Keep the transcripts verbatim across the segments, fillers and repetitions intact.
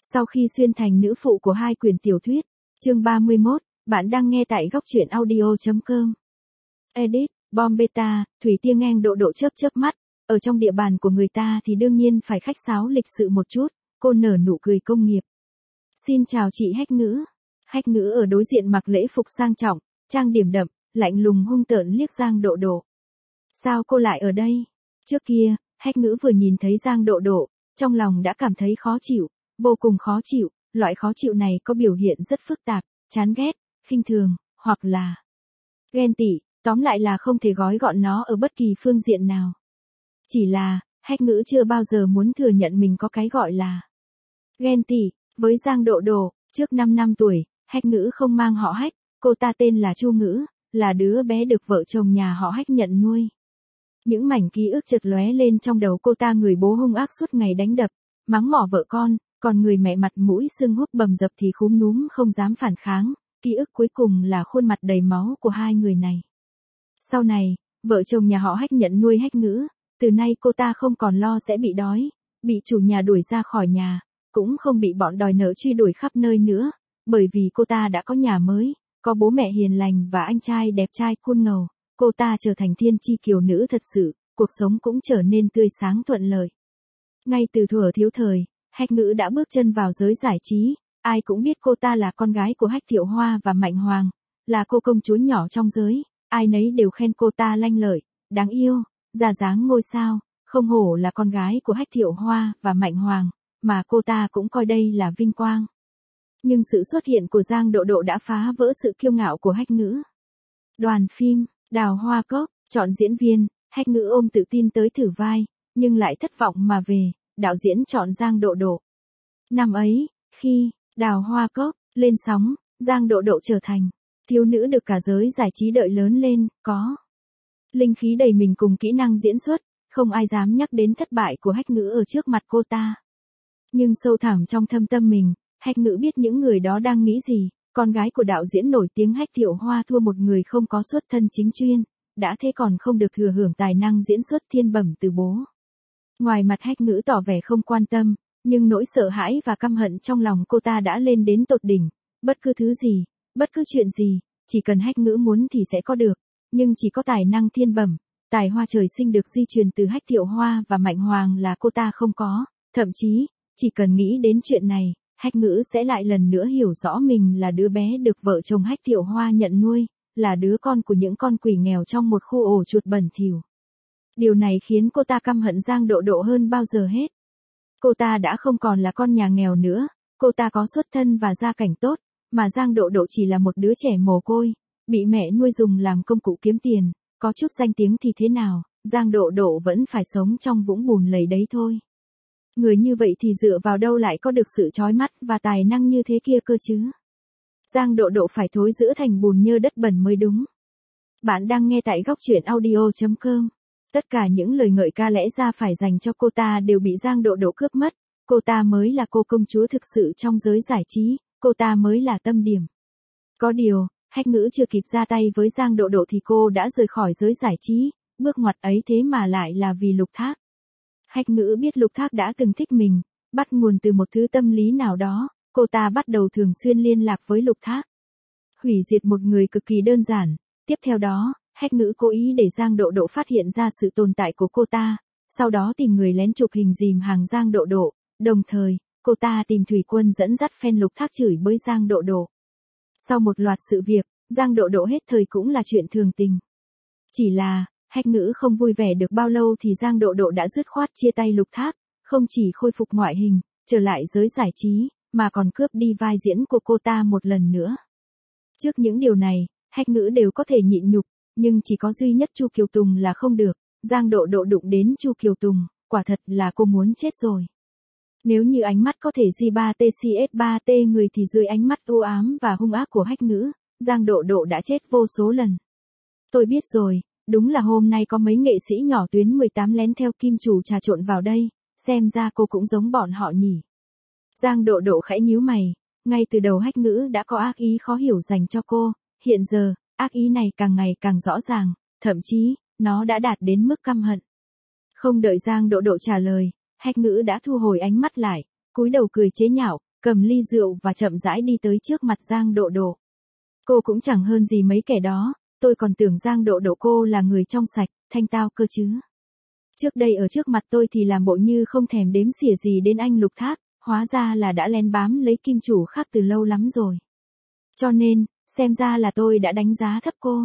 Sau khi xuyên thành nữ phụ của hai quyển tiểu thuyết, chương ba mươi mốt, bạn đang nghe tại góc truyện audio chấm com. Edit, bom beta, Thủy Tiên ngang độ độ chớp chớp mắt, ở trong địa bàn của người ta thì đương nhiên phải khách sáo lịch sự một chút, cô nở nụ cười công nghiệp. Xin chào chị Hách Ngữ. Hách Ngữ ở đối diện mặc lễ phục sang trọng, trang điểm đậm, lạnh lùng hung tợn liếc Giang Độ Độ. Sao cô lại ở đây? Trước kia, Hách Ngữ vừa nhìn thấy Giang Độ Độ, trong lòng đã cảm thấy khó chịu, vô cùng khó chịu, loại khó chịu này có biểu hiện rất phức tạp, chán ghét, khinh thường, hoặc là ghen tị, tóm lại là không thể gói gọn nó ở bất kỳ phương diện nào. Chỉ là, Hách Ngữ chưa bao giờ muốn thừa nhận mình có cái gọi là ghen tị. Với Giang Độ Độ, trước năm năm tuổi, Hách Ngữ không mang họ Hách, cô ta tên là Chu Ngữ, là đứa bé được vợ chồng nhà họ Hách nhận nuôi. Những mảnh ký ức chợt lóe lên trong đầu cô ta, người bố hung ác suốt ngày đánh đập, mắng mỏ vợ con, còn người mẹ mặt mũi sưng húp bầm dập thì khúm núm không dám phản kháng, ký ức cuối cùng là khuôn mặt đầy máu của hai người này. Sau này, vợ chồng nhà họ Hách nhận nuôi Hách Ngữ, từ nay cô ta không còn lo sẽ bị đói, bị chủ nhà đuổi ra khỏi nhà, cũng không bị bọn đòi nợ truy đuổi khắp nơi nữa, bởi vì cô ta đã có nhà mới, có bố mẹ hiền lành và anh trai đẹp trai cool ngầu, cô ta trở thành thiên chi kiều nữ thật sự, cuộc sống cũng trở nên tươi sáng thuận lợi. Ngay từ thuở thiếu thời, Hách Ngữ đã bước chân vào giới giải trí, ai cũng biết cô ta là con gái của Hách Thiệu Hoa và Mạnh Hoàng, là cô công chúa nhỏ trong giới, ai nấy đều khen cô ta lanh lợi, đáng yêu, ra dáng ngôi sao, không hổ là con gái của Hách Thiệu Hoa và Mạnh Hoàng, mà cô ta cũng coi đây là vinh quang. Nhưng sự xuất hiện của Giang Độ Độ đã phá vỡ sự kiêu ngạo của Hách Ngữ. Đoàn phim, Đào Hoa Cốc, chọn diễn viên, Hách Ngữ ôm tự tin tới thử vai, nhưng lại thất vọng mà về, đạo diễn chọn Giang Độ Độ. Năm ấy, khi Đào Hoa Cốc lên sóng, Giang Độ Độ trở thành thiếu nữ được cả giới giải trí đợi lớn lên, có linh khí đầy mình cùng kỹ năng diễn xuất, không ai dám nhắc đến thất bại của Hách Ngữ ở trước mặt cô ta. Nhưng sâu thẳm trong thâm tâm mình, Hách Ngữ biết những người đó đang nghĩ gì, con gái của đạo diễn nổi tiếng Hách Thiệu Hoa thua một người không có xuất thân chính chuyên, đã thế còn không được thừa hưởng tài năng diễn xuất thiên bẩm từ bố. Ngoài mặt Hách Ngữ tỏ vẻ không quan tâm, nhưng nỗi sợ hãi và căm hận trong lòng cô ta đã lên đến tột đỉnh, bất cứ thứ gì, bất cứ chuyện gì, chỉ cần Hách Ngữ muốn thì sẽ có được, nhưng chỉ có tài năng thiên bẩm, tài hoa trời sinh được di truyền từ Hách Thiệu Hoa và Mạnh Hoàng là cô ta không có, thậm chí, chỉ cần nghĩ đến chuyện này, Hách Ngữ sẽ lại lần nữa hiểu rõ mình là đứa bé được vợ chồng Hách Thiệu Hoa nhận nuôi, là đứa con của những con quỷ nghèo trong một khu ổ chuột bẩn thỉu. Điều này khiến cô ta căm hận Giang Độ Độ hơn bao giờ hết. Cô ta đã không còn là con nhà nghèo nữa, cô ta có xuất thân và gia cảnh tốt, mà Giang Độ Độ chỉ là một đứa trẻ mồ côi, bị mẹ nuôi dùng làm công cụ kiếm tiền, có chút danh tiếng thì thế nào, Giang Độ Độ vẫn phải sống trong vũng bùn lầy đấy thôi. Người như vậy thì dựa vào đâu lại có được sự chói mắt và tài năng như thế kia cơ chứ? Giang Độ Độ phải thối rữa thành bùn nhơ đất bẩn mới đúng. Bạn đang nghe tại góc truyện audio chấm com. Tất cả những lời ngợi ca lẽ ra phải dành cho cô ta đều bị Giang Độ Độ cướp mất, cô ta mới là cô công chúa thực sự trong giới giải trí, cô ta mới là tâm điểm. Có điều, Hách Ngữ chưa kịp ra tay với Giang Độ Độ thì cô đã rời khỏi giới giải trí, bước ngoặt ấy thế mà lại là vì Lục Thác. Hách Ngữ biết Lục Thác đã từng thích mình, bắt nguồn từ một thứ tâm lý nào đó, cô ta bắt đầu thường xuyên liên lạc với Lục Thác. Hủy diệt một người cực kỳ đơn giản, tiếp theo đó, Hách Ngữ cố ý để Giang Độ Độ phát hiện ra sự tồn tại của cô ta, sau đó tìm người lén chụp hình dìm hàng Giang Độ Độ, đồng thời, cô ta tìm thủy quân dẫn dắt fan Lục Thác chửi bới Giang Độ Độ. Sau một loạt sự việc, Giang Độ Độ hết thời cũng là chuyện thường tình. Chỉ là, Hách Ngữ không vui vẻ được bao lâu thì Giang Độ Độ đã dứt khoát chia tay Lục Thác, không chỉ khôi phục ngoại hình, trở lại giới giải trí, mà còn cướp đi vai diễn của cô ta một lần nữa. Trước những điều này, Hách Ngữ đều có thể nhịn nhục, nhưng chỉ có duy nhất Chu Kiều Tùng là không được, Giang Độ Độ đụng đến Chu Kiều Tùng, quả thật là cô muốn chết rồi. Nếu như ánh mắt có thể G ba T C S ba T người thì dưới ánh mắt u ám và hung ác của Hách Ngữ, Giang Độ Độ đã chết vô số lần. Tôi biết rồi, đúng là hôm nay có mấy nghệ sĩ nhỏ tuyến mười tám lén theo kim chủ trà trộn vào đây, xem ra cô cũng giống bọn họ nhỉ. Giang Độ Độ khẽ nhíu mày, ngay từ đầu Hách Ngữ đã có ác ý khó hiểu dành cho cô, hiện giờ, ác ý này càng ngày càng rõ ràng, thậm chí, nó đã đạt đến mức căm hận. Không đợi Giang Độ Độ trả lời, Hách Ngữ đã thu hồi ánh mắt lại, cúi đầu cười chế nhạo, cầm ly rượu và chậm rãi đi tới trước mặt Giang Độ Độ. Cô cũng chẳng hơn gì mấy kẻ đó, tôi còn tưởng Giang Độ Độ cô là người trong sạch, thanh tao cơ chứ. Trước đây ở trước mặt tôi thì làm bộ như không thèm đếm xỉa gì đến anh Lục Thác, hóa ra là đã lén bám lấy kim chủ khác từ lâu lắm rồi. Cho nên, xem ra là tôi đã đánh giá thấp cô.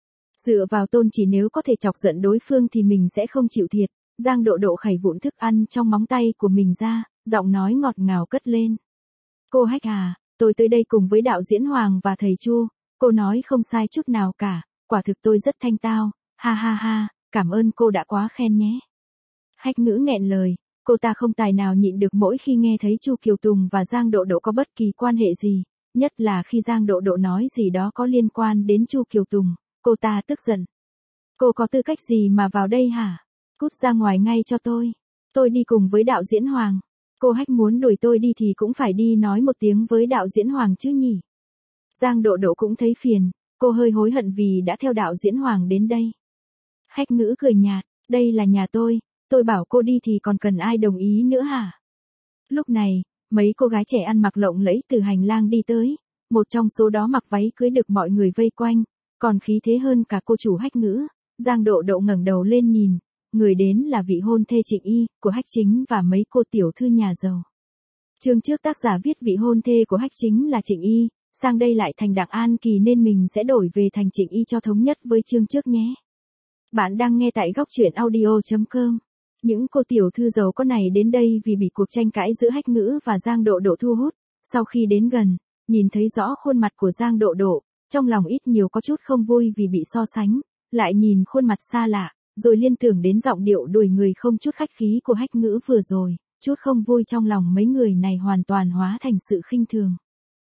Dựa vào tôn chỉ nếu có thể chọc giận đối phương thì mình sẽ không chịu thiệt, Giang Độ Độ khẩy vụn thức ăn trong móng tay của mình ra, giọng nói ngọt ngào cất lên. Cô Hách à, tôi tới đây cùng với đạo diễn Hoàng và thầy Chu, cô nói không sai chút nào cả, quả thực tôi rất thanh tao, ha ha ha, cảm ơn cô đã quá khen nhé. Hách Ngữ nghẹn lời, cô ta không tài nào nhịn được mỗi khi nghe thấy Chu Kiều Tùng và Giang Độ Độ có bất kỳ quan hệ gì, nhất là khi Giang Độ Độ nói gì đó có liên quan đến Chu Kiều Tùng, cô ta tức giận. Cô có tư cách gì mà vào đây hả? Cút ra ngoài ngay cho tôi. Tôi đi cùng với đạo diễn Hoàng. Cô Hách muốn đuổi tôi đi thì cũng phải đi nói một tiếng với đạo diễn Hoàng chứ nhỉ. Giang Độ Độ cũng thấy phiền, cô hơi hối hận vì đã theo đạo diễn Hoàng đến đây. Hách Ngữ cười nhạt, đây là nhà tôi, tôi bảo cô đi thì còn cần ai đồng ý nữa hả? Lúc này, mấy cô gái trẻ ăn mặc lộng lẫy từ hành lang đi tới, một trong số đó mặc váy cưới được mọi người vây quanh, còn khí thế hơn cả cô chủ Hách Ngữ. Giang Độ Độ ngẩng đầu lên nhìn, người đến là vị hôn thê Trịnh Y, của Hách Chính và mấy cô tiểu thư nhà giàu. Chương trước tác giả viết vị hôn thê của Hách Chính là Trịnh Y, sang đây lại thành Đặng An Kỳ nên mình sẽ đổi về thành Trịnh Y cho thống nhất với chương trước nhé. Bạn đang nghe tại góc truyện audio chấm com. Những cô tiểu thư giàu có này đến đây vì bị cuộc tranh cãi giữa Hách Ngữ và Giang Độ Độ thu hút, sau khi đến gần, nhìn thấy rõ khuôn mặt của Giang Độ Độ, trong lòng ít nhiều có chút không vui vì bị so sánh, lại nhìn khuôn mặt xa lạ, rồi liên tưởng đến giọng điệu đuổi người không chút khách khí của Hách Ngữ vừa rồi, chút không vui trong lòng mấy người này hoàn toàn hóa thành sự khinh thường.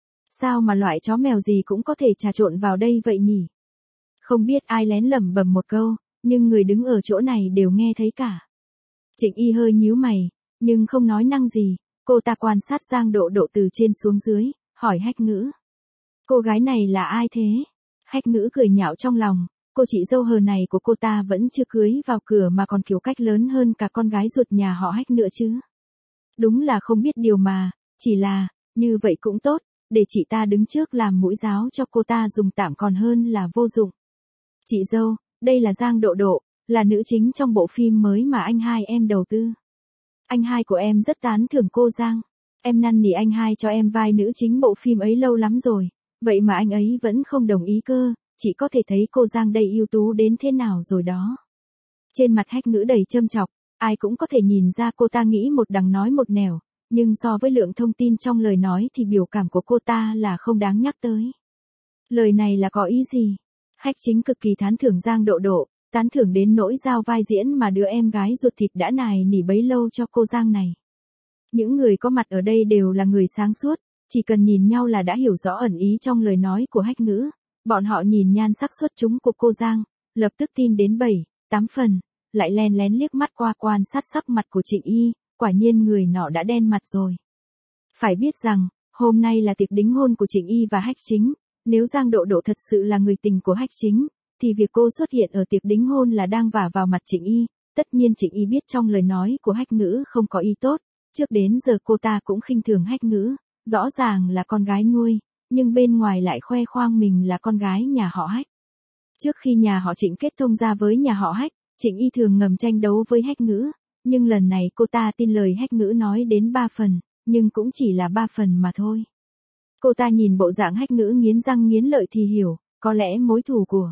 Sao mà loại chó mèo gì cũng có thể trà trộn vào đây vậy nhỉ? Không biết ai lén lẩm bẩm một câu, nhưng người đứng ở chỗ này đều nghe thấy cả. Trịnh Y hơi nhíu mày, nhưng không nói năng gì, cô ta quan sát Giang Độ Độ từ trên xuống dưới, hỏi Hách Ngữ. Cô gái này là ai thế? Hách Ngữ cười nhạo trong lòng, cô chị dâu hờ này của cô ta vẫn chưa cưới vào cửa mà còn kiểu cách lớn hơn cả con gái ruột nhà họ Hách nữa chứ. Đúng là không biết điều mà, chỉ là, như vậy cũng tốt, để chị ta đứng trước làm mũi giáo cho cô ta dùng tạm còn hơn là vô dụng. Chị dâu, đây là Giang Độ Độ, là nữ chính trong bộ phim mới mà anh hai em đầu tư. Anh hai của em rất tán thưởng cô Giang. Em năn nỉ anh hai cho em vai nữ chính bộ phim ấy lâu lắm rồi, vậy mà anh ấy vẫn không đồng ý cơ, chỉ có thể thấy cô Giang đây ưu tú đến thế nào rồi đó. Trên mặt Hách Ngữ đầy châm chọc, ai cũng có thể nhìn ra cô ta nghĩ một đằng nói một nẻo, nhưng so với lượng thông tin trong lời nói thì biểu cảm của cô ta là không đáng nhắc tới. Lời này là có ý gì? Hách Chính cực kỳ thán thưởng Giang Độ Độ, tán thưởng đến nỗi giao vai diễn mà đứa em gái ruột thịt đã nài nỉ bấy lâu cho cô Giang này. Những người có mặt ở đây đều là người sáng suốt, chỉ cần nhìn nhau là đã hiểu rõ ẩn ý trong lời nói của Hách Ngữ. Bọn họ nhìn nhan sắc xuất chúng của cô Giang, lập tức tin đến bảy, tám phần, lại len lén liếc mắt qua quan sát sắc mặt của Trịnh Y, quả nhiên người nọ đã đen mặt rồi. Phải biết rằng, hôm nay là tiệc đính hôn của Trịnh Y và Hách Chính, nếu Giang Độ Độ thật sự là người tình của Hách Chính, thì việc cô xuất hiện ở tiệc đính hôn là đang vả vào mặt Trịnh Y, tất nhiên Trịnh Y biết trong lời nói của Hách Ngữ không có ý tốt, trước đến giờ cô ta cũng khinh thường Hách Ngữ, rõ ràng là con gái nuôi, nhưng bên ngoài lại khoe khoang mình là con gái nhà họ Hách. Trước khi nhà họ Trịnh kết thông ra với nhà họ Hách, Trịnh Y thường ngầm tranh đấu với Hách Ngữ, nhưng lần này cô ta tin lời Hách Ngữ nói đến ba phần, nhưng cũng chỉ là ba phần mà thôi. Cô ta nhìn bộ dạng Hách Ngữ nghiến răng nghiến lợi thì hiểu, có lẽ mối thù của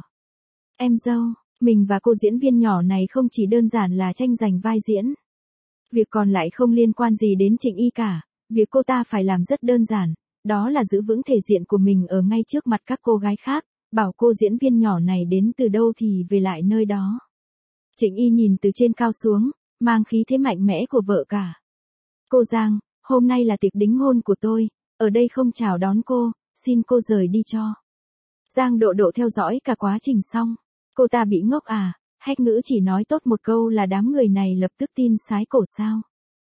em dâu, mình và cô diễn viên nhỏ này không chỉ đơn giản là tranh giành vai diễn. Việc còn lại không liên quan gì đến Trịnh Y cả, việc cô ta phải làm rất đơn giản, đó là giữ vững thể diện của mình ở ngay trước mặt các cô gái khác, bảo cô diễn viên nhỏ này đến từ đâu thì về lại nơi đó. Trịnh Y nhìn từ trên cao xuống, mang khí thế mạnh mẽ của vợ cả. Cô Giang, hôm nay là tiệc đính hôn của tôi, ở đây không chào đón cô, xin cô rời đi cho. Giang Độ Độ theo dõi cả quá trình xong, cô ta bị ngốc à, Hách Ngữ chỉ nói tốt một câu là đám người này lập tức tin sái cổ sao.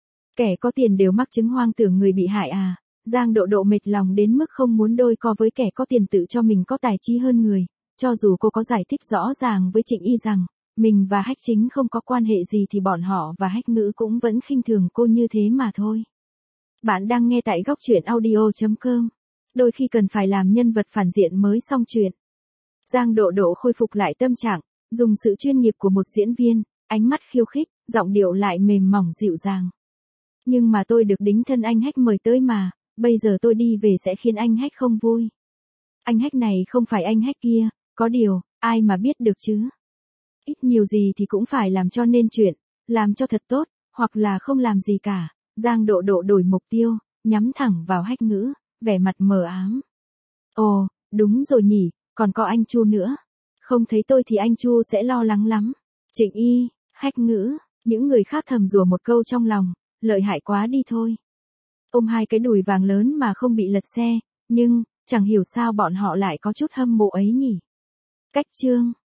Kẻ có tiền đều mắc chứng hoang tưởng người bị hại à. Giang Độ Độ mệt lòng đến mức không muốn đôi co với kẻ có tiền tự cho mình có tài trí hơn người, cho dù cô có giải thích rõ ràng với Trịnh Y rằng, mình và Hách Chính không có quan hệ gì thì bọn họ và Hách Ngữ cũng vẫn khinh thường cô như thế mà thôi. Bạn đang nghe tại góc truyện audio chấm com. Đôi khi cần phải làm nhân vật phản diện mới xong chuyện. Giang Độ Độ khôi phục lại tâm trạng, dùng sự chuyên nghiệp của một diễn viên, ánh mắt khiêu khích, giọng điệu lại mềm mỏng dịu dàng. Nhưng mà tôi được đính thân anh Hách mời tới mà, bây giờ tôi đi về sẽ khiến anh Hách không vui. Anh Hách này không phải anh Hách kia, có điều, ai mà biết được chứ. Ít nhiều gì thì cũng phải làm cho nên chuyện, làm cho thật tốt, hoặc là không làm gì cả. Giang Độ Độ đổi mục tiêu, nhắm thẳng vào Hách Ngữ, vẻ mặt mờ ám. Ồ, đúng rồi nhỉ, còn có anh Chu nữa. Không thấy tôi thì anh Chu sẽ lo lắng lắm. Trịnh Y, Hách Ngữ, những người khác thầm rủa một câu trong lòng, lợi hại quá đi thôi. Ôm hai cái đùi vàng lớn mà không bị lật xe, nhưng, chẳng hiểu sao bọn họ lại có chút hâm mộ ấy nhỉ. Cách chương